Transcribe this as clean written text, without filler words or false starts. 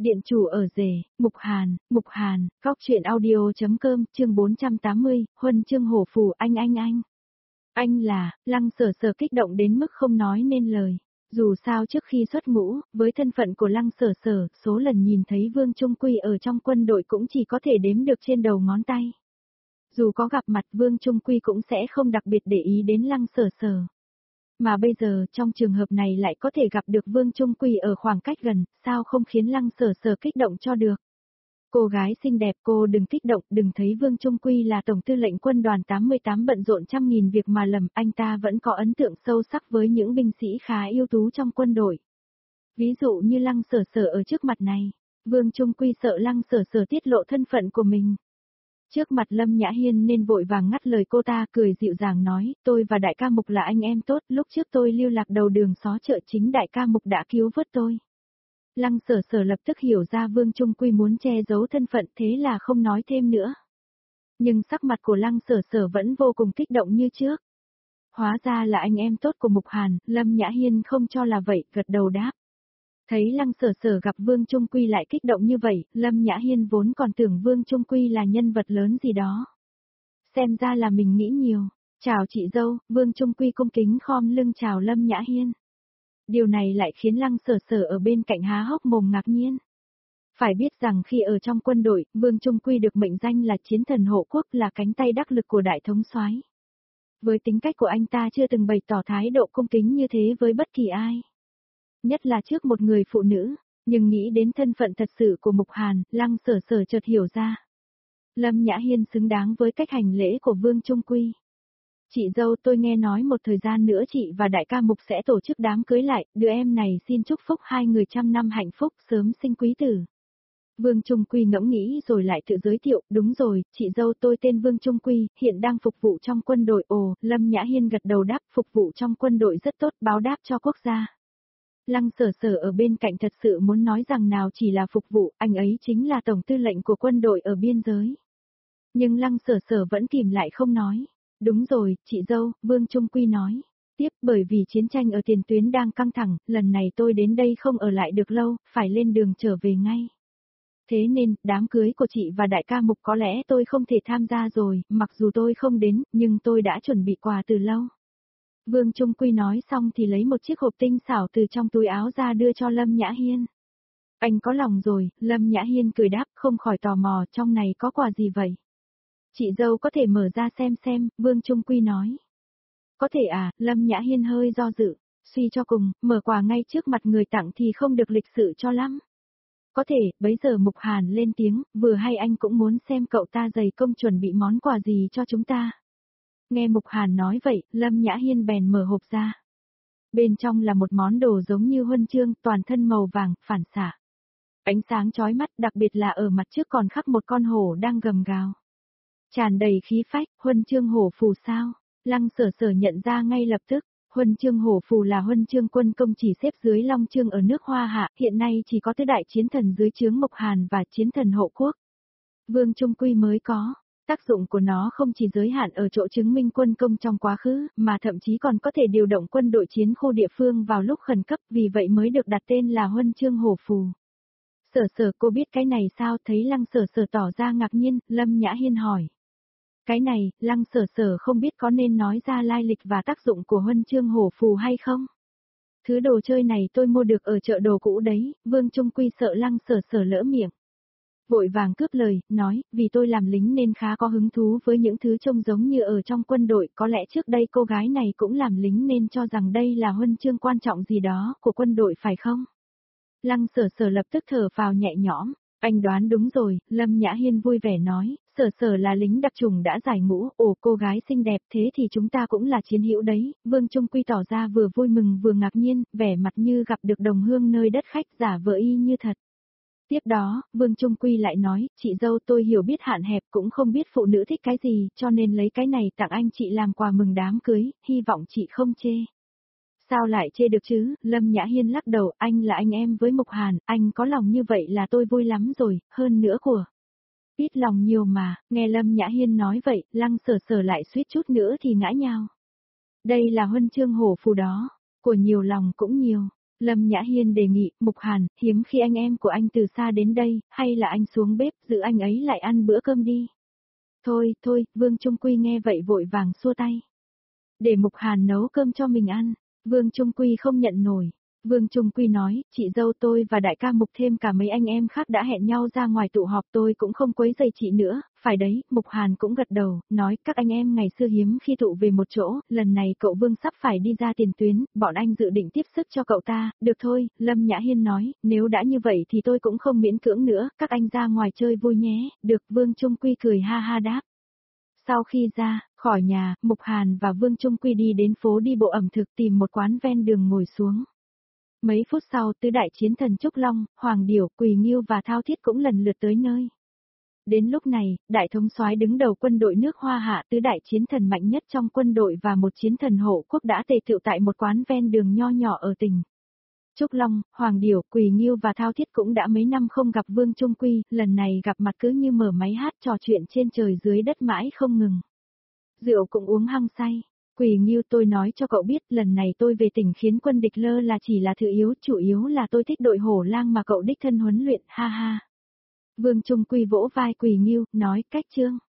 Điện chủ ở rể, Mục Hàn, góc truyện audio.com, chương 480, huân chương hổ phù anh. Anh là, Lăng Sở Sở kích động đến mức không nói nên lời. Dù sao trước khi xuất ngũ, với thân phận của Lăng Sở Sở, số lần nhìn thấy Vương Trung Quy ở trong quân đội cũng chỉ có thể đếm được trên đầu ngón tay. Dù có gặp mặt Vương Trung Quy cũng sẽ không đặc biệt để ý đến Lăng Sở Sở. Mà bây giờ trong trường hợp này lại có thể gặp được Vương Trung Quy ở khoảng cách gần, sao không khiến Lăng Sở Sở kích động cho được. Cô gái xinh đẹp, cô đừng kích động, đừng thấy Vương Trung Quy là Tổng tư lệnh quân đoàn 88 bận rộn trăm nghìn việc mà lầm, anh ta vẫn có ấn tượng sâu sắc với những binh sĩ khá ưu tú trong quân đội. Ví dụ như Lăng Sở Sở ở trước mặt này, Vương Trung Quy sợ Lăng Sở Sở tiết lộ thân phận của mình. Trước mặt Lâm Nhã Hiên nên vội vàng ngắt lời cô ta, cười dịu dàng nói, tôi và đại ca Mục là anh em tốt, lúc trước tôi lưu lạc đầu đường xó chợ chính đại ca Mục đã cứu vớt tôi. Lăng Sở Sở lập tức hiểu ra Vương Trung Quy muốn che giấu thân phận, thế là không nói thêm nữa. Nhưng sắc mặt của Lăng Sở Sở vẫn vô cùng kích động như trước. Hóa ra là anh em tốt của Mục Hàn, Lâm Nhã Hiên không cho là vậy, gật đầu đáp. Thấy Lăng Sở Sở gặp Vương Trung Quy lại kích động như vậy, Lâm Nhã Hiên vốn còn tưởng Vương Trung Quy là nhân vật lớn gì đó. Xem ra là mình nghĩ nhiều. Chào chị dâu, Vương Trung Quy cung kính khom lưng chào Lâm Nhã Hiên. Điều này lại khiến Lăng Sở Sở ở bên cạnh há hốc mồm ngạc nhiên. Phải biết rằng khi ở trong quân đội, Vương Trung Quy được mệnh danh là chiến thần hộ quốc, là cánh tay đắc lực của đại thống soái. Với tính cách của anh ta chưa từng bày tỏ thái độ cung kính như thế với bất kỳ ai. Nhất là trước một người phụ nữ, nhưng nghĩ đến thân phận thật sự của Mục Hàn, Lăng Sở Sở chợt hiểu ra. Lâm Nhã Hiên xứng đáng với cách hành lễ của Vương Trung Quy. Chị dâu, tôi nghe nói một thời gian nữa chị và đại ca Mục sẽ tổ chức đám cưới lại, đứa em này xin chúc phúc hai người trăm năm hạnh phúc, sớm sinh quý tử. Vương Trung Quy ngẫm nghĩ rồi lại tự giới thiệu, đúng rồi, chị dâu tôi tên Vương Trung Quy, hiện đang phục vụ trong quân đội. Ồ, Lâm Nhã Hiên gật đầu đáp, phục vụ trong quân đội rất tốt, báo đáp cho quốc gia. Lăng Sở Sở ở bên cạnh thật sự muốn nói rằng nào chỉ là phục vụ, anh ấy chính là tổng tư lệnh của quân đội ở biên giới. Nhưng Lăng Sở Sở vẫn kìm lại không nói. Đúng rồi, chị dâu, Vương Trung Quy nói. Tiếp, bởi vì chiến tranh ở tiền tuyến đang căng thẳng, lần này tôi đến đây không ở lại được lâu, phải lên đường trở về ngay. Thế nên, đám cưới của chị và đại ca Mục có lẽ tôi không thể tham gia rồi, mặc dù tôi không đến, nhưng tôi đã chuẩn bị quà từ lâu. Vương Trung Quy nói xong thì lấy một chiếc hộp tinh xảo từ trong túi áo ra đưa cho Lâm Nhã Hiên. Anh có lòng rồi, Lâm Nhã Hiên cười đáp, không khỏi tò mò, trong này có quà gì vậy? Chị dâu có thể mở ra xem, Vương Trung Quy nói. Có thể à, Lâm Nhã Hiên hơi do dự, suy cho cùng, mở quà ngay trước mặt người tặng thì không được lịch sự cho lắm. Có thể, bấy giờ Mục Hàn lên tiếng, vừa hay anh cũng muốn xem cậu ta dày công chuẩn bị món quà gì cho chúng ta. Nghe Mục Hàn nói vậy, Lâm Nhã Hiên bèn mở hộp ra. Bên trong là một món đồ giống như huân chương, toàn thân màu vàng, phản xạ. Ánh sáng chói mắt, đặc biệt là ở mặt trước còn khắc một con hổ đang gầm gào. Tràn đầy khí phách, huân chương hổ phù sao? Lăng Sở Sở nhận ra ngay lập tức, huân chương hổ phù là huân chương quân công chỉ xếp dưới long chương ở nước Hoa Hạ, hiện nay chỉ có tứ đại chiến thần dưới trướng Mục Hàn và chiến thần hộ quốc. Vương Trung Quy mới có. Tác dụng của nó không chỉ giới hạn ở chỗ chứng minh quân công trong quá khứ, mà thậm chí còn có thể điều động quân đội chiến khu địa phương vào lúc khẩn cấp, vì vậy mới được đặt tên là huân chương hổ phù. Sở Sở, cô biết cái này sao? Thấy Lăng Sở Sở tỏ ra ngạc nhiên, Lâm Nhã Hiên hỏi. Cái này, Lăng Sở Sở không biết có nên nói ra lai lịch và tác dụng của huân chương hổ phù hay không? Thứ đồ chơi này tôi mua được ở chợ đồ cũ đấy, Vương Trung Quy sợ Lăng Sở Sở lỡ miệng. Vội vàng cướp lời, nói, vì tôi làm lính nên khá có hứng thú với những thứ trông giống như ở trong quân đội, có lẽ trước đây cô gái này cũng làm lính nên cho rằng đây là huân chương quan trọng gì đó của quân đội phải không? Lăng Sở Sở lập tức thở phào nhẹ nhõm, anh đoán đúng rồi, Lâm Nhã Hiên vui vẻ nói, Sở Sở là lính đặc chủng đã giải ngũ, ồ cô gái xinh đẹp thế thì chúng ta cũng là chiến hữu đấy, Vương Trung Quy tỏ ra vừa vui mừng vừa ngạc nhiên, vẻ mặt như gặp được đồng hương nơi đất khách giả vờ y như thật. Tiếp đó, Vương Trung Quy lại nói, chị dâu tôi hiểu biết hạn hẹp cũng không biết phụ nữ thích cái gì, cho nên lấy cái này tặng anh chị làm quà mừng đám cưới, hy vọng chị không chê. Sao lại chê được chứ, Lâm Nhã Hiên lắc đầu, anh là anh em với Mục Hàn, anh có lòng như vậy là tôi vui lắm rồi, hơn nữa của. Ít lòng nhiều mà, nghe Lâm Nhã Hiên nói vậy, Lăng Sở Sở lại suýt chút nữa thì ngã nhào. Đây là huân chương hổ phù đó, của nhiều lòng cũng nhiều. Lâm Nhã Hiên đề nghị, Mục Hàn, hiếm khi anh em của anh từ xa đến đây, hay là anh xuống bếp giữ anh ấy lại ăn bữa cơm đi. Thôi, thôi, Vương Trung Quy nghe vậy vội vàng xua tay. Để Mục Hàn nấu cơm cho mình ăn, Vương Trung Quy không nhận nổi. Vương Trung Quy nói, chị dâu tôi và đại ca Mục thêm cả mấy anh em khác đã hẹn nhau ra ngoài tụ họp, tôi cũng không quấy rầy chị nữa, phải đấy. Mục Hàn cũng gật đầu, nói các anh em ngày xưa hiếm khi tụ về một chỗ, lần này cậu Vương sắp phải đi ra tiền tuyến, bọn anh dự định tiếp sức cho cậu ta. Được thôi, Lâm Nhã Hiên nói, nếu đã như vậy thì tôi cũng không miễn cưỡng nữa, các anh ra ngoài chơi vui nhé. Được, Vương Trung Quy cười ha ha đáp. Sau khi ra khỏi nhà, Mục Hàn và Vương Trung Quy đi đến phố đi bộ ẩm thực tìm một quán ven đường ngồi xuống. Mấy phút sau, tứ đại chiến thần Trúc Long, Hoàng Điểu, Quỳ Ngưu và Thao Thiết cũng lần lượt tới nơi. Đến lúc này, đại thống soái đứng đầu quân đội nước Hoa Hạ, tứ đại chiến thần mạnh nhất trong quân đội và một chiến thần hộ quốc đã tề tựu tại một quán ven đường nho nhỏ ở tỉnh. Trúc Long, Hoàng Điểu, Quỳ Ngưu và Thao Thiết cũng đã mấy năm không gặp Vương Trung Quy, lần này gặp mặt cứ như mở máy hát trò chuyện trên trời dưới đất mãi không ngừng. Rượu cũng uống hăng say. Quỳ Ngưu, tôi nói cho cậu biết, lần này tôi về tỉnh khiến quân địch lơ là chỉ là thứ yếu, chủ yếu là tôi thích đội hổ lang mà cậu đích thân huấn luyện, ha ha. Vương Trung Quy vỗ vai Quỳ Ngưu, nói, cách chương.